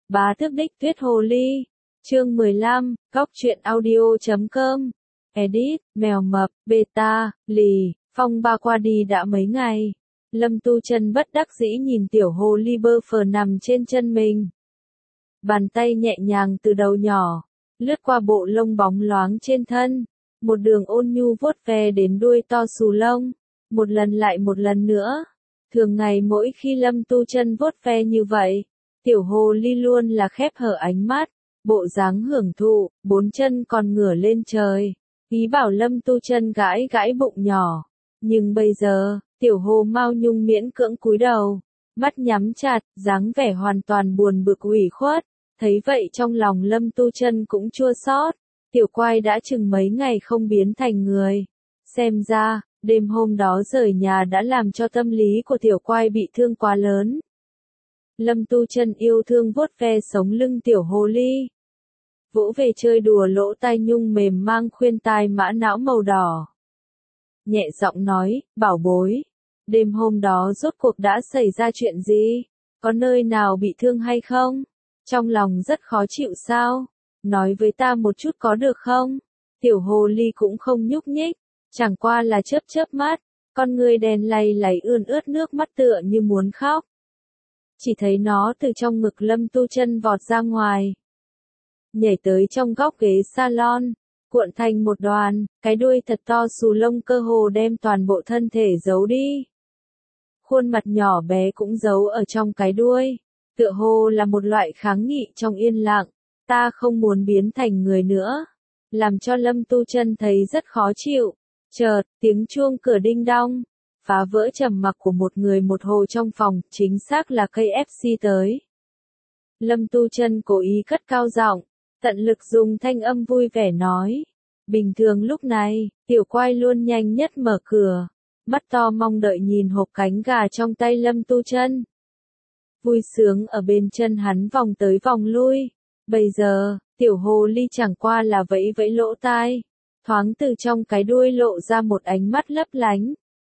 Bá Tước Đích Tuyết Hồ Ly. Chương 15, Góc truyện audio.com. Edit, mèo mập, beta, lì, phong ba qua đi đã mấy ngày. Lâm Tu Chân bất đắc dĩ nhìn tiểu hồ ly bơ phờ nằm trên chân mình. Bàn tay nhẹ nhàng từ đầu nhỏ, lướt qua bộ lông bóng loáng trên thân. Một đường ôn nhu vuốt ve đến đuôi to xù lông. Một lần lại một lần nữa. Thường ngày mỗi khi Lâm Tu Chân vuốt ve như vậy, tiểu hồ ly luôn là khép hờ ánh mắt, bộ dáng hưởng thụ, bốn chân còn ngửa lên trời, ý bảo Lâm Tu Chân gãi gãi bụng nhỏ. Nhưng bây giờ, tiểu hồ Mao Nhung miễn cưỡng cúi đầu, mắt nhắm chặt, dáng vẻ hoàn toàn buồn bực ủy khuất. Thấy vậy trong lòng Lâm Tu Chân cũng chua xót. Tiểu quai đã chừng mấy ngày không biến thành người. Xem ra, đêm hôm đó rời nhà đã làm cho tâm lý của tiểu quai bị thương quá lớn. Lâm Tu Chân yêu thương vuốt ve sống lưng tiểu hồ ly. Vỗ về chơi đùa lỗ tai nhung mềm mang khuyên tai mã não màu đỏ. Nhẹ giọng nói, bảo bối, đêm hôm đó rốt cuộc đã xảy ra chuyện gì? Có nơi nào bị thương hay không? Trong lòng rất khó chịu sao? Nói với ta một chút có được không? Tiểu hồ ly cũng không nhúc nhích, chẳng qua là chớp chớp mắt, con người đen lay lay ươn ướt nước mắt tựa như muốn khóc. Chỉ thấy nó từ trong ngực Lâm Tu Chân vọt ra ngoài, nhảy tới trong góc ghế salon, cuộn thành một đoàn, cái đuôi thật to xù lông cơ hồ đem toàn bộ thân thể giấu đi. Khuôn mặt nhỏ bé cũng giấu ở trong cái đuôi, tựa hồ là một loại kháng nghị trong yên lặng. Ta không muốn biến thành người nữa, làm cho Lâm Tu Chân thấy rất khó chịu. Chợt, tiếng chuông cửa đinh đong, phá vỡ trầm mặc của một người một hồ trong phòng, chính xác là KFC tới. Lâm Tu Chân cố ý cất cao giọng, tận lực dùng thanh âm vui vẻ nói. Bình thường lúc này, tiểu quai luôn nhanh nhất mở cửa, mắt to mong đợi nhìn hộp cánh gà trong tay Lâm Tu Chân. Vui sướng ở bên chân hắn vòng tới vòng lui. Bây giờ, tiểu hồ ly chẳng qua là vẫy vẫy lỗ tai, thoáng từ trong cái đuôi lộ ra một ánh mắt lấp lánh.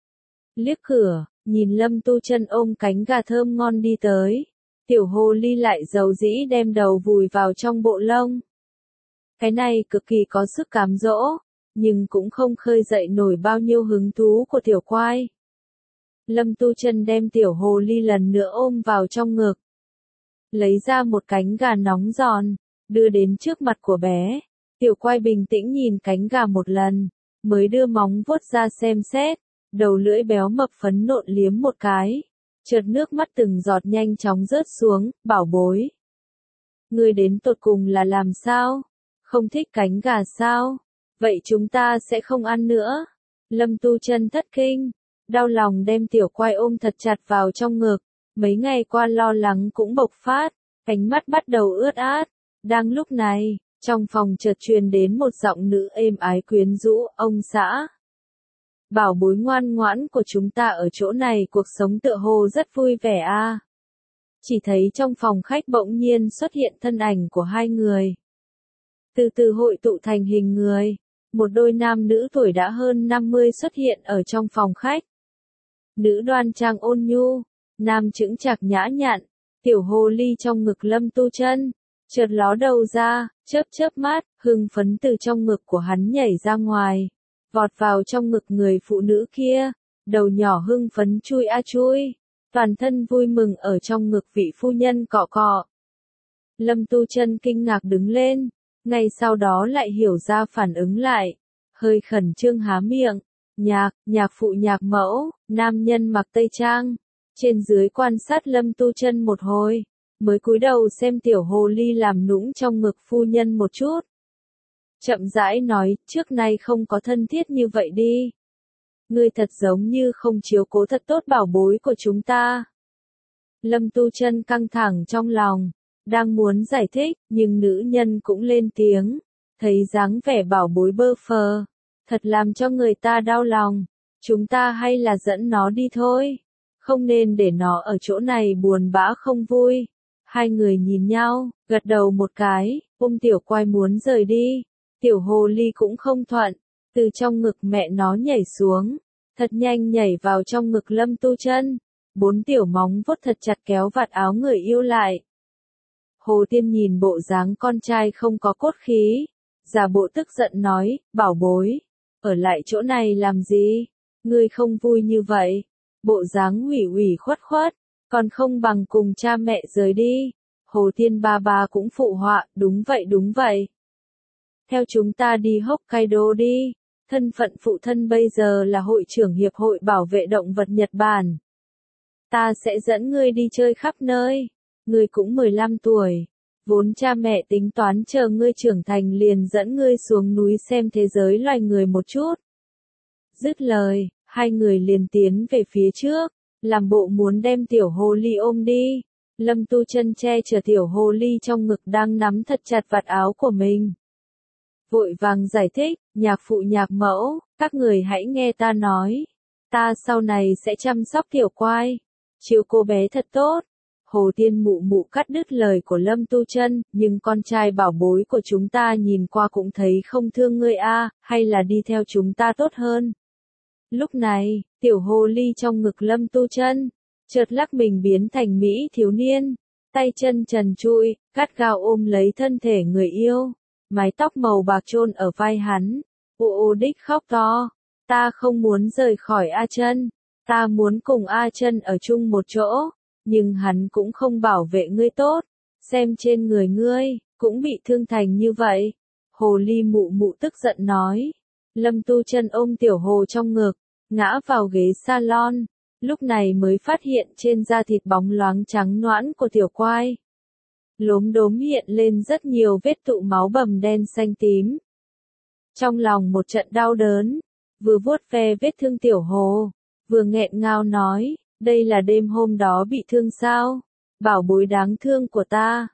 Liếc cửa, nhìn Lâm Tu Chân ôm cánh gà thơm ngon đi tới, tiểu hồ ly lại dầu dĩ đem đầu vùi vào trong bộ lông. Cái này cực kỳ có sức cám dỗ, nhưng cũng không khơi dậy nổi bao nhiêu hứng thú của tiểu quai. Lâm Tu Chân đem tiểu hồ ly lần nữa ôm vào trong ngực, lấy ra một cánh gà nóng giòn, đưa đến trước mặt của bé. Tiểu quai bình tĩnh nhìn cánh gà một lần, mới đưa móng vuốt ra xem xét, đầu lưỡi béo mập phấn nộn liếm một cái. Chợt nước mắt từng giọt nhanh chóng rớt xuống, bảo bối. Ngươi đến tột cùng là làm sao? Không thích cánh gà sao? Vậy chúng ta sẽ không ăn nữa. Lâm Tu Chân thất kinh, đau lòng đem tiểu quai ôm thật chặt vào trong ngực. Mấy ngày qua lo lắng cũng bộc phát, ánh mắt bắt đầu ướt át. Đang lúc này, trong phòng chợt truyền đến một giọng nữ êm ái quyến rũ, ông xã. Bảo bối ngoan ngoãn của chúng ta ở chỗ này cuộc sống tựa hồ rất vui vẻ a. Chỉ thấy trong phòng khách bỗng nhiên xuất hiện thân ảnh của hai người. Từ từ hội tụ thành hình người, một đôi nam nữ tuổi đã hơn 50 xuất hiện ở trong phòng khách. Nữ đoan trang ôn nhu, nam chững chạc nhã nhặn, tiểu hồ ly trong ngực Lâm Tu Chân, chợt ló đầu ra, chớp chớp mắt, hưng phấn từ trong ngực của hắn nhảy ra ngoài, vọt vào trong ngực người phụ nữ kia, đầu nhỏ hưng phấn chui a chui, toàn thân vui mừng ở trong ngực vị phu nhân cọ cọ. Lâm Tu Chân kinh ngạc đứng lên, ngay sau đó lại hiểu ra phản ứng lại, hơi khẩn trương há miệng. Nhạc phụ nhạc mẫu, nam nhân mặc tây trang, trên dưới quan sát Lâm Tu Chân một hồi, mới cúi đầu xem tiểu hồ ly làm nũng trong ngực phu nhân một chút. Chậm rãi nói, trước nay không có thân thiết như vậy đi. Ngươi thật giống như không chiếu cố thật tốt bảo bối của chúng ta. Lâm Tu Chân căng thẳng trong lòng, đang muốn giải thích, nhưng nữ nhân cũng lên tiếng, thấy dáng vẻ bảo bối bơ phờ, thật làm cho người ta đau lòng. Chúng ta hay là dẫn nó đi thôi, không nên để nó ở chỗ này buồn bã không vui. Hai người nhìn nhau, gật đầu một cái, tiểu quai muốn rời đi. Tiểu hồ ly cũng không thuận, từ trong ngực mẹ nó nhảy xuống, thật nhanh nhảy vào trong ngực Lâm Tu Chân. Bốn tiểu móng vuốt thật chặt kéo vạt áo người yêu lại. Hồ Tiên nhìn bộ dáng con trai không có cốt khí, giả bộ tức giận nói, bảo bối, ở lại chỗ này làm gì? Ngươi không vui như vậy, bộ dáng ủy ủy khuất khuất, còn không bằng cùng cha mẹ rời đi. Hồ Tiên ba ba cũng phụ họa, đúng vậy. Theo chúng ta đi Hokkaido đi, thân phận phụ thân bây giờ là hội trưởng Hiệp hội Bảo vệ Động vật Nhật Bản. Ta sẽ dẫn ngươi đi chơi khắp nơi, ngươi cũng 15 tuổi, vốn cha mẹ tính toán chờ ngươi trưởng thành liền dẫn ngươi xuống núi xem thế giới loài người một chút. Dứt lời, hai người liền tiến về phía trước, làm bộ muốn đem tiểu hồ ly ôm đi. Lâm Tu Chân che chở tiểu hồ ly trong ngực đang nắm thật chặt vạt áo của mình. Vội vàng giải thích, nhạc phụ nhạc mẫu, các người hãy nghe ta nói. Ta sau này sẽ chăm sóc tiểu quai, chiếu cô bé thật tốt. Hồ Tiên mụ mụ cắt đứt lời của Lâm Tu Chân, nhưng con trai bảo bối của chúng ta nhìn qua cũng thấy không thương ngươi a, hay là đi theo chúng ta tốt hơn. Lúc này, tiểu hồ ly trong ngực Lâm Tu Chân, chợt lắc mình biến thành mỹ thiếu niên, tay chân trần trụi, gắt gao ôm lấy thân thể người yêu, mái tóc màu bạc chôn ở vai hắn, ô đích khóc to, ta không muốn rời khỏi A Chân, ta muốn cùng A Chân ở chung một chỗ, nhưng hắn cũng không bảo vệ ngươi tốt, xem trên người ngươi, cũng bị thương thành như vậy. Hồ ly mụ mụ tức giận nói, Lâm Tu Chân ôm tiểu hồ trong ngực, ngã vào ghế salon. Lúc này mới phát hiện trên da thịt bóng loáng trắng nõn của tiểu quai. Lốm đốm hiện lên rất nhiều vết tụ máu bầm đen xanh tím. Trong lòng một trận đau đớn, vừa vuốt ve vết thương tiểu hồ, vừa nghẹn ngào nói, đây là đêm hôm đó bị thương sao? Bảo bối đáng thương của ta.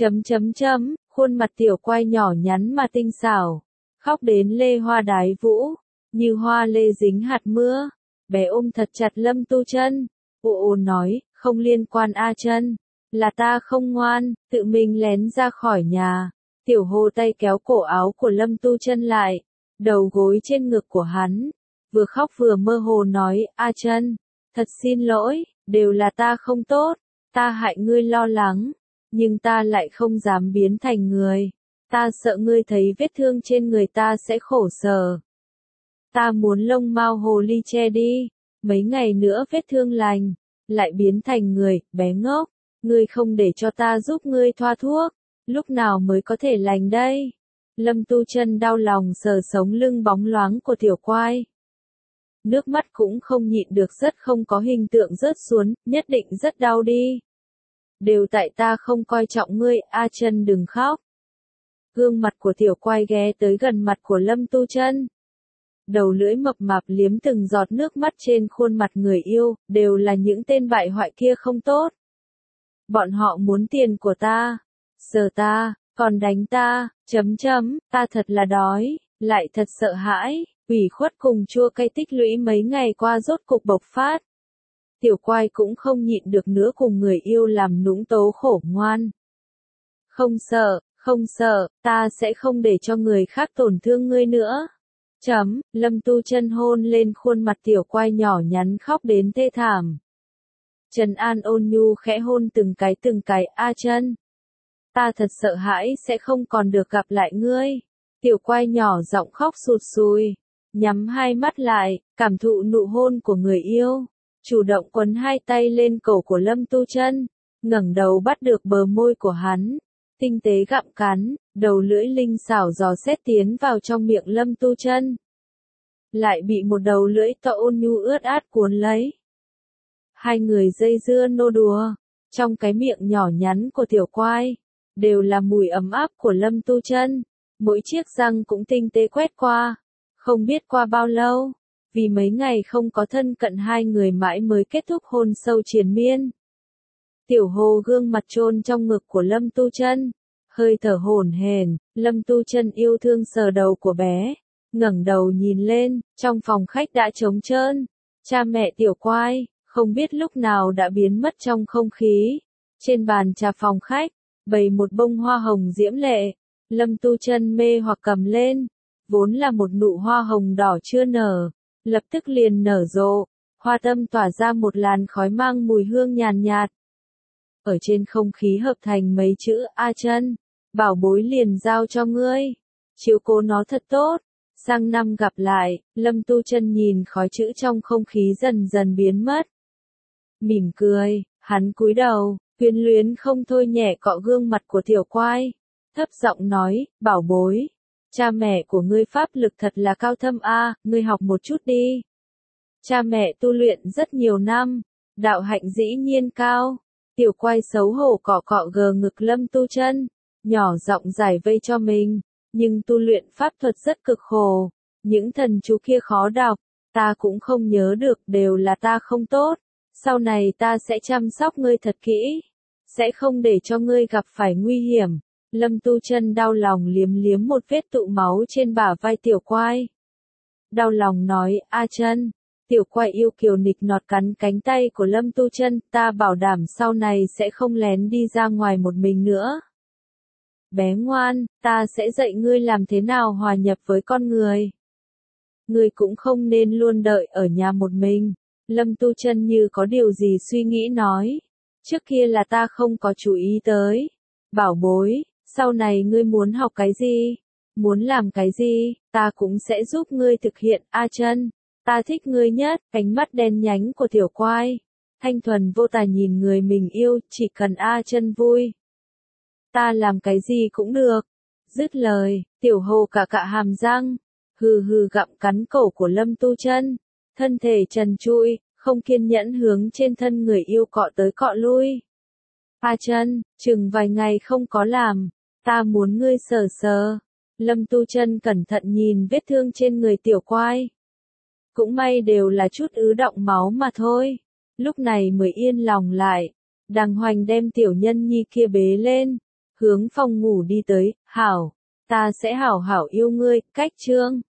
Khuôn mặt tiểu quai nhỏ nhắn mà tinh xảo, khóc đến lê hoa đái vũ, như hoa lê dính hạt mưa. Bé ôm thật chặt Lâm Tu Chân, ô nói, không liên quan A Chân, là ta không ngoan, tự mình lén ra khỏi nhà. Tiểu hồ tay kéo cổ áo của Lâm Tu Chân lại, đầu gối trên ngực của hắn, vừa khóc vừa mơ hồ nói, A Chân, thật xin lỗi, đều là ta không tốt, ta hại ngươi lo lắng, nhưng ta lại không dám biến thành người, ta sợ ngươi thấy vết thương trên người ta sẽ khổ sở. Ta muốn lông mao hồ ly che đi, mấy ngày nữa vết thương lành, lại biến thành người, bé ngốc, ngươi không để cho ta giúp ngươi thoa thuốc, lúc nào mới có thể lành đây? Lâm Tu Chân đau lòng sờ sống lưng bóng loáng của tiểu quai. Nước mắt cũng không nhịn được rất không có hình tượng rớt xuống, nhất định rất đau đi. Đều tại ta không coi trọng ngươi, A Chân đừng khóc. Gương mặt của tiểu quai ghé tới gần mặt của Lâm Tu Chân. Đầu lưỡi mập mạp liếm từng giọt nước mắt trên khuôn mặt người yêu, đều là những tên bại hoại kia không tốt. Bọn họ muốn tiền của ta, sờ ta, còn đánh ta, ta thật là đói, lại thật sợ hãi, ủy khuất cùng chua cay tích lũy mấy ngày qua rốt cục bộc phát. Tiểu quai cũng không nhịn được nữa cùng người yêu làm nũng tố khổ ngoan. Không sợ, ta sẽ không để cho người khác tổn thương ngươi nữa. Lâm Tu Chân hôn lên khuôn mặt tiểu quai nhỏ nhắn khóc đến thê thảm. Trần An ôn nhu khẽ hôn từng cái, A Chân. Ta thật sợ hãi sẽ không còn được gặp lại ngươi. Tiểu quai nhỏ giọng khóc sụt sùi, nhắm hai mắt lại, cảm thụ nụ hôn của người yêu, chủ động quấn hai tay lên cổ của Lâm Tu Chân, ngẩng đầu bắt được bờ môi của hắn, tinh tế gặm cắn, đầu lưỡi linh xảo dò xét tiến vào trong miệng Lâm Tu Chân. Lại bị một đầu lưỡi to ôn nhu ướt át cuốn lấy. Hai người dây dưa nô đùa, trong cái miệng nhỏ nhắn của tiểu quai, đều là mùi ấm áp của Lâm Tu Chân, mỗi chiếc răng cũng tinh tế quét qua. Không biết qua bao lâu, vì mấy ngày không có thân cận hai người mãi mới kết thúc hôn sâu triền miên. Tiểu hồ gương mặt chôn trong ngực của Lâm Tu Chân, hơi thở hổn hển, Lâm Tu Chân yêu thương sờ đầu của bé, ngẩng đầu nhìn lên, trong phòng khách đã trống trơn, cha mẹ tiểu quai, không biết lúc nào đã biến mất trong không khí. Trên bàn trà phòng khách, bày một bông hoa hồng diễm lệ, Lâm Tu Chân mê hoặc cầm lên, vốn là một nụ hoa hồng đỏ chưa nở, lập tức liền nở rộ, hoa tâm tỏa ra một làn khói mang mùi hương nhàn nhạt. ở trên không khí hợp thành mấy chữ A Chân, bảo bối liền giao cho ngươi, chiếu cố nó thật tốt, sang năm gặp lại. Lâm Tu Chân nhìn khói chữ trong không khí dần dần biến mất, mỉm cười, hắn cúi đầu, quyến luyến không thôi nhẹ cọ gương mặt của Tiểu Quai, thấp giọng nói, bảo bối, cha mẹ của ngươi pháp lực thật là cao thâm a, ngươi học một chút đi. Cha mẹ tu luyện rất nhiều năm, đạo hạnh dĩ nhiên cao. Tiểu Quai xấu hổ cọ cọ gờ ngực Lâm Tu Chân, nhỏ giọng giải vây cho mình, nhưng tu luyện pháp thuật rất cực khổ, những thần chú kia khó đọc, ta cũng không nhớ được, đều là ta không tốt, sau này ta sẽ chăm sóc ngươi thật kỹ, sẽ không để cho ngươi gặp phải nguy hiểm. Lâm Tu Chân đau lòng liếm liếm một vết tụ máu trên bả vai Tiểu Quai. Đau lòng nói, A Chân. Tiểu Quai yêu kiều nịch nọt cắn cánh tay của Lâm Tu Chân, ta bảo đảm sau này sẽ không lén đi ra ngoài một mình nữa. Bé ngoan, ta sẽ dạy ngươi làm thế nào hòa nhập với con người. Ngươi cũng không nên luôn đợi ở nhà một mình. Lâm Tu Chân như có điều gì suy nghĩ nói. Trước kia là ta không có chú ý tới. Bảo bối, sau này ngươi muốn học cái gì? Muốn làm cái gì? Ta cũng sẽ giúp ngươi thực hiện. A Chân, ta thích ngươi nhất. Ánh mắt đen nhánh của Tiểu Quai, thanh thuần vô tà nhìn người mình yêu, chỉ cần A Chân vui, ta làm cái gì cũng được. Dứt lời, Tiểu Hồ cả hàm răng, hừ hừ gặm cắn cổ của Lâm Tu Chân, thân thể trần trụi, không kiên nhẫn hướng trên thân người yêu cọ tới cọ lui. A Chân, chừng vài ngày không có làm, ta muốn ngươi sờ sờ. Lâm Tu Chân cẩn thận nhìn vết thương trên người Tiểu Quai. Cũng may đều là chút ứ động máu mà thôi. Lúc này mới yên lòng lại. Đàng Hoành đem Tiểu Nhân Nhi kia bế lên, hướng phòng ngủ đi tới, hảo, ta sẽ hảo hảo yêu ngươi. Cách chương